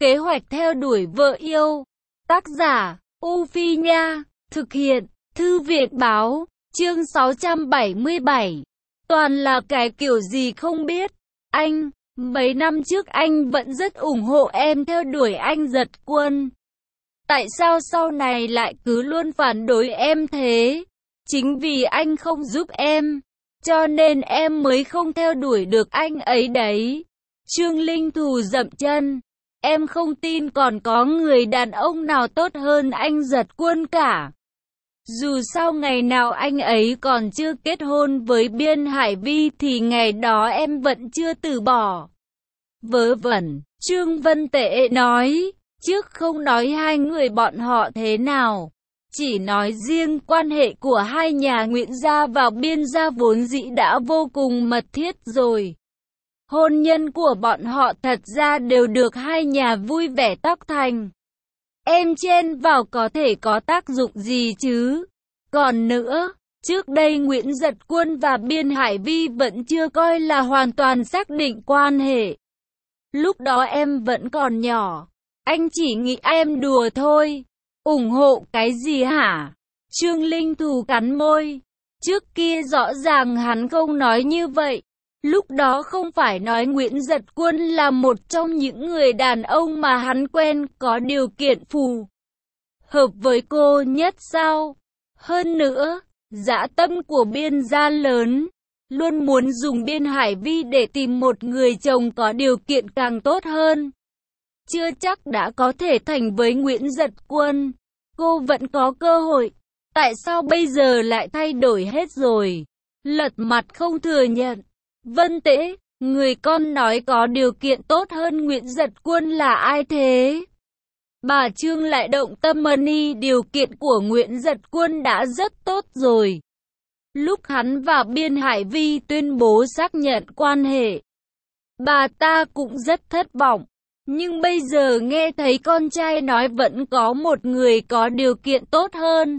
Kế hoạch theo đuổi vợ yêu. Tác giả, U Phi Nha. Thực hiện, Thư viện Báo. Chương 677. Toàn là cái kiểu gì không biết. Anh, mấy năm trước anh vẫn rất ủng hộ em theo đuổi anh Giật Quân. Tại sao sau này lại cứ luôn phản đối em thế? Chính vì anh không giúp em, cho nên em mới không theo đuổi được anh ấy đấy. Trương Linh Thù dậm chân. Em không tin còn có người đàn ông nào tốt hơn anh Giật Quân cả. Dù sao ngày nào anh ấy còn chưa kết hôn với Biên Hải Vi thì ngày đó em vẫn chưa từ bỏ. Vớ vẩn, Trương Vân Tệ nói, trước không nói hai người bọn họ thế nào, chỉ nói riêng quan hệ của hai nhà Nguyễn gia và Biên gia vốn dĩ đã vô cùng mật thiết rồi. Hôn nhân của bọn họ thật ra đều được hai nhà vui vẻ tác thành. Em chen vào có thể có tác dụng gì chứ? Còn nữa, trước đây Nguyễn Giật Quân và Biên Hải Vi vẫn chưa coi là hoàn toàn xác định quan hệ. Lúc đó em vẫn còn nhỏ, anh chỉ nghĩ em đùa thôi. Ủng hộ cái gì hả? Trương Linh Thù cắn môi. Trước kia rõ ràng hắn không nói như vậy. Lúc đó không phải nói Nguyễn Giật Quân là một trong những người đàn ông mà hắn quen có điều kiện phù hợp với cô nhất sao? Hơn nữa, dã tâm của Biên gia lớn, luôn muốn dùng Biên Hải Vi để tìm một người chồng có điều kiện càng tốt hơn. Chưa chắc đã có thể thành với Nguyễn Giật Quân. Cô vẫn có cơ hội. Tại sao bây giờ lại thay đổi hết rồi? Lật mặt không thừa nhận. Vân Tễ, người con nói có điều kiện tốt hơn Nguyễn Giật Quân là ai thế? Bà Trương lại động tâm mani, điều kiện của Nguyễn Giật Quân đã rất tốt rồi. Lúc hắn và Biên Hải Vi tuyên bố xác nhận quan hệ, bà ta cũng rất thất vọng. Nhưng bây giờ nghe thấy con trai nói vẫn có một người có điều kiện tốt hơn,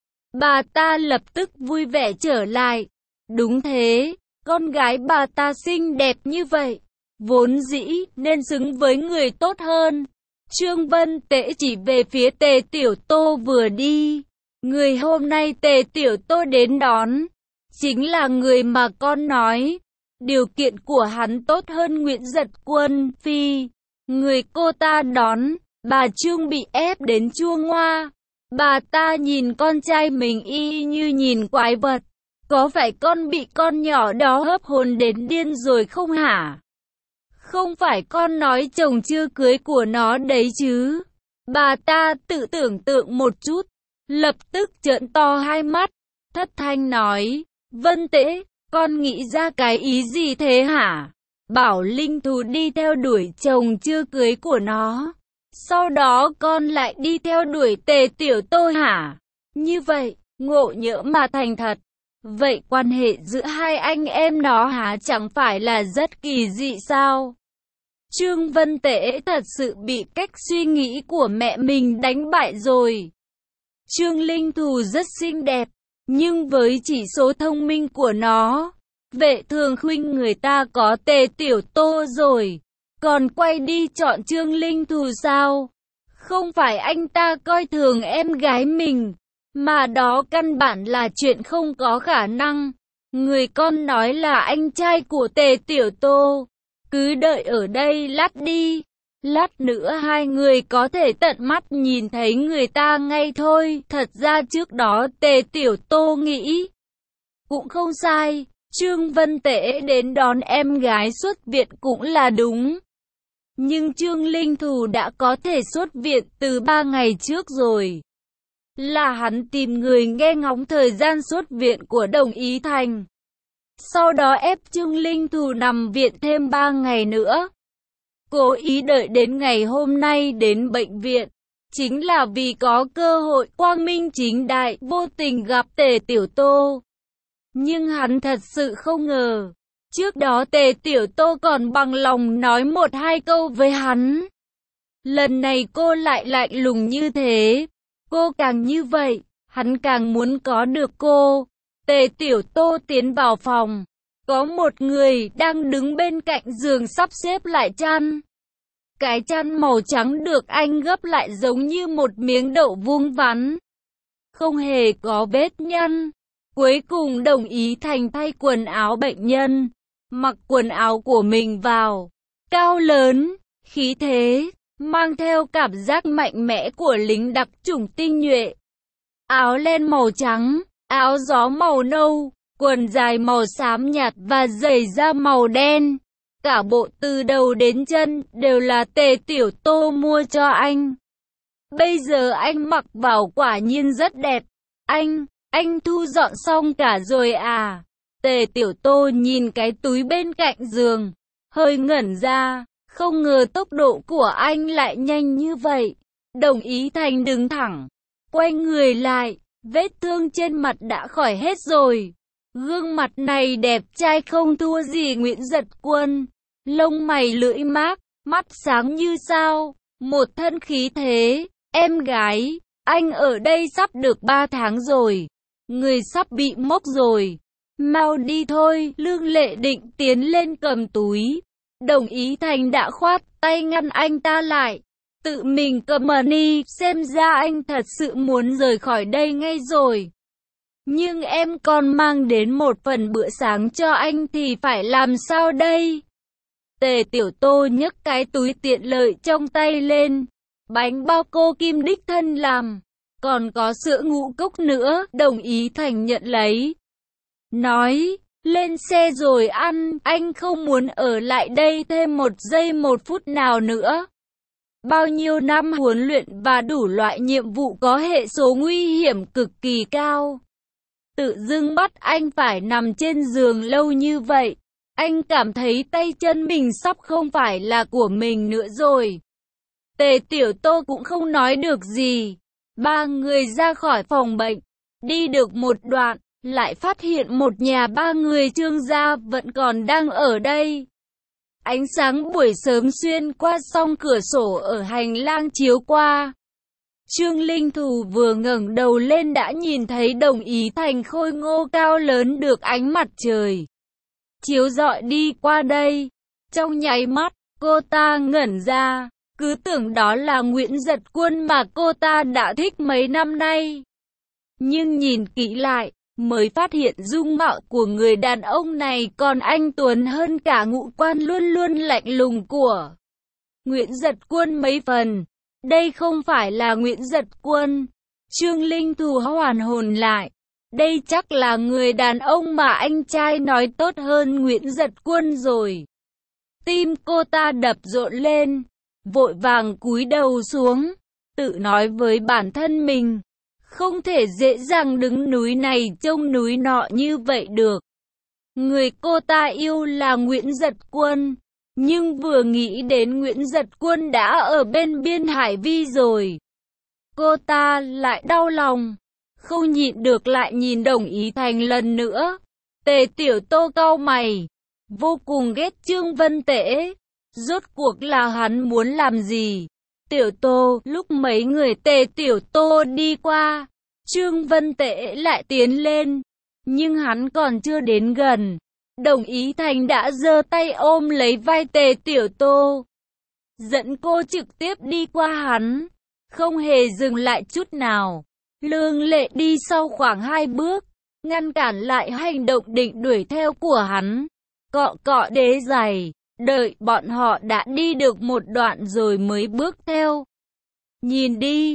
bà ta lập tức vui vẻ trở lại. Đúng thế, con gái bà ta xinh đẹp như vậy, vốn dĩ nên xứng với người tốt hơn. Trương Vân Tễ chỉ về phía Tề Tiểu Tô vừa đi. Người hôm nay Tề Tiểu Tô đến đón, chính là người mà con nói. Điều kiện của hắn tốt hơn Nguyễn Giật Quân. Phi, người cô ta đón, bà Trương bị ép đến chua ngoa. Bà ta nhìn con trai mình y như nhìn quái vật. Có phải con bị con nhỏ đó hớp hồn đến điên rồi không hả? Không phải con nói chồng chưa cưới của nó đấy chứ? Bà ta tự tưởng tượng một chút, lập tức trợn to hai mắt, thất thanh nói, Vân Tễ, con nghĩ ra cái ý gì thế hả? Bảo Linh Thù đi theo đuổi chồng chưa cưới của nó, sau đó con lại đi theo đuổi Tề Tiểu Tô hả? Như vậy, ngộ nhỡ mà thành thật. Vậy quan hệ giữa hai anh em nó hả chẳng phải là rất kỳ dị sao? Trương Vân Tễ thật sự bị cách suy nghĩ của mẹ mình đánh bại rồi. Trương Linh Thù rất xinh đẹp, nhưng với chỉ số thông minh của nó, Vệ Thường khuynh người ta có Tề Tiểu Tô rồi, còn quay đi chọn Trương Linh Thù sao? Không phải anh ta coi thường em gái mình, mà đó căn bản là chuyện không có khả năng. Người con nói là anh trai của Tề Tiểu Tô. Cứ đợi ở đây lát đi. Lát nữa hai người có thể tận mắt nhìn thấy người ta ngay thôi. Thật ra trước đó Tề Tiểu Tô nghĩ cũng không sai. Trương Vân Tễ đến đón em gái xuất viện cũng là đúng. Nhưng Trương Linh Thù đã có thể xuất viện từ 3 ngày trước rồi. Là hắn tìm người nghe ngóng thời gian xuất viện của Đồng Ý Thành. Sau đó ép Trương Linh Thù nằm viện thêm 3 ngày nữa. Cố ý đợi đến ngày hôm nay đến bệnh viện, chính là vì có cơ hội quang minh chính đại vô tình gặp Tề Tiểu Tô. Nhưng hắn thật sự không ngờ, trước đó Tề Tiểu Tô còn bằng lòng nói 1-2 câu với hắn. Lần này cô lại lạnh lùng như thế. Cô càng như vậy, hắn càng muốn có được cô. Tề Tiểu Tô tiến vào phòng. Có một người đang đứng bên cạnh giường sắp xếp lại chăn. Cái chăn màu trắng được anh gấp lại giống như một miếng đậu vuông vắn, không hề có vết nhăn. Cuối cùng đồng ý Thành thay quần áo bệnh nhân, mặc quần áo của mình vào. Cao lớn, khí thế, mang theo cảm giác mạnh mẽ của lính đặc chủng tinh nhuệ. Áo len màu trắng, áo gió màu nâu, quần dài màu xám nhạt và giày da màu đen. Cả bộ từ đầu đến chân đều là Tề Tiểu Tô mua cho anh. Bây giờ anh mặc vào quả nhiên rất đẹp. Anh thu dọn xong cả rồi à? Tề Tiểu Tô nhìn cái túi bên cạnh giường, hơi ngẩn ra, không ngờ tốc độ của anh lại nhanh như vậy. Đồng ý Thành đứng thẳng, quay người lại, vết thương trên mặt đã khỏi hết rồi. Gương mặt này đẹp trai không thua gì Nguyễn Giật Quân, lông mày lưỡi mác, mắt sáng như sao, một thân khí thế. Em gái, anh ở đây sắp được 3 tháng rồi, người sắp bị mốc rồi. Mau đi thôi. Lương Lệ định tiến lên cầm túi, Đồng ý Thành đã khoát tay ngăn anh ta lại, tự mình cầm money. Xem ra anh thật sự muốn rời khỏi đây ngay rồi. Nhưng em còn mang đến một phần bữa sáng cho anh thì phải làm sao đây? Tề Tiểu Tô nhấc cái túi tiện lợi trong tay lên. Bánh bao cô Kim đích thân làm, còn có sữa ngũ cốc nữa. Đồng ý Thành nhận lấy, nói, lên xe rồi ăn, anh không muốn ở lại đây thêm một giây một phút nào nữa. Bao nhiêu năm huấn luyện và đủ loại nhiệm vụ có hệ số nguy hiểm cực kỳ cao, tự dưng bắt anh phải nằm trên giường lâu như vậy. Anh cảm thấy tay chân mình sắp không phải là của mình nữa rồi. Tề Tiểu Tô cũng không nói được gì. Ba người ra khỏi phòng bệnh, đi được một đoạn, lại phát hiện một nhà ba người Trương gia vẫn còn đang ở đây. Ánh sáng buổi sớm xuyên qua song cửa sổ ở hành lang chiếu qua. Trương Linh Thù vừa ngẩng đầu lên đã nhìn thấy Đồng Ý Thành khôi ngô cao lớn được ánh mặt trời chiếu rọi đi qua đây. Trong nháy mắt, cô ta ngẩn ra, cứ tưởng đó là Nguyễn Giật Quân mà cô ta đã thích mấy năm nay. Nhưng nhìn kỹ lại, mới phát hiện dung mạo của người đàn ông này còn anh tuấn hơn cả ngũ quan luôn luôn lạnh lùng của Nguyễn Giật Quân mấy phần. Đây không phải là Nguyễn Giật Quân. Trương Linh Thù hoàn hồn lại. Đây chắc là người đàn ông mà anh trai nói tốt hơn Nguyễn Giật Quân rồi. Tim cô ta đập rộn lên, vội vàng cúi đầu xuống, tự nói với bản thân mình, không thể dễ dàng đứng núi này trông núi nọ như vậy được. Người cô ta yêu là Nguyễn Giật Quân, nhưng vừa nghĩ đến Nguyễn Giật Quân đã ở bên biên hải vi rồi, cô ta lại đau lòng, không nhịn được lại nhìn Đồng Ý Thành lần nữa. Tề Tiểu Tô cau mày, vô cùng ghét Trương Vân Tễ. Rốt cuộc là hắn muốn làm gì? Tiểu Tô, lúc mấy người Tề Tiểu Tô đi qua, Trương Vân Tễ lại tiến lên, nhưng hắn còn chưa đến gần, Đồng Ý Thành đã giơ tay ôm lấy vai Tề Tiểu Tô, dẫn cô trực tiếp đi qua hắn, không hề dừng lại chút nào. Lương Lệ đi sau khoảng 2 bước, ngăn cản lại hành động định đuổi theo của hắn, cọ cọ đế giày, đợi bọn họ đã đi được một đoạn rồi mới bước theo. Nhìn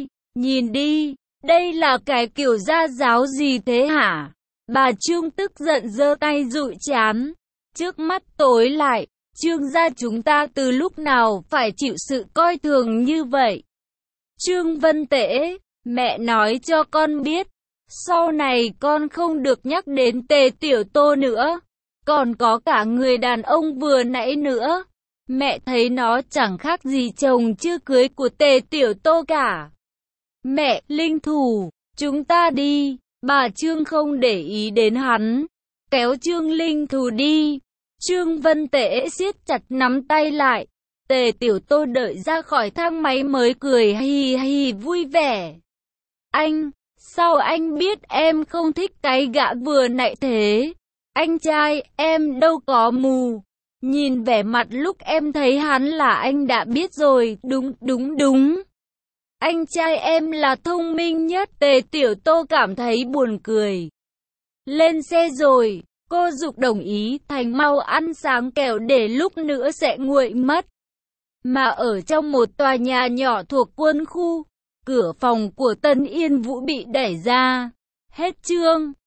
đi, đây là cái kiểu gia giáo gì thế hả? Bà Trương tức giận giơ tay dụi trán, trước mắt tối lại. Trương gia chúng ta từ lúc nào phải chịu sự coi thường như vậy? Trương Vân Tễ, mẹ nói cho con biết, sau này con không được nhắc đến Tề Tiểu Tô nữa, còn có cả người đàn ông vừa nãy nữa. Mẹ thấy nó chẳng khác gì chồng chưa cưới của Tề Tiểu Tô cả. Mẹ, Linh Thù, chúng ta đi. Bà Trương không để ý đến hắn, kéo Trương Linh Thù đi. Trương Vân Tễ siết chặt nắm tay lại. Tề Tiểu Tô đợi ra khỏi thang máy mới cười hì hì vui vẻ. Sao anh biết em không thích cái gã vừa nãy thế? Anh trai, em đâu có mù. Nhìn vẻ mặt lúc em thấy hắn là anh đã biết rồi, đúng. Anh trai em là thông minh nhất. Tề Tiểu Tô cảm thấy buồn cười. Lên xe rồi, cô Dục đồng ý, Thành mau ăn sáng kẻo để lúc nữa sẽ nguội mất. Mà ở trong một tòa nhà nhỏ thuộc quân khu, cửa phòng của Tân Yên Vũ bị đẩy ra. Hết chương.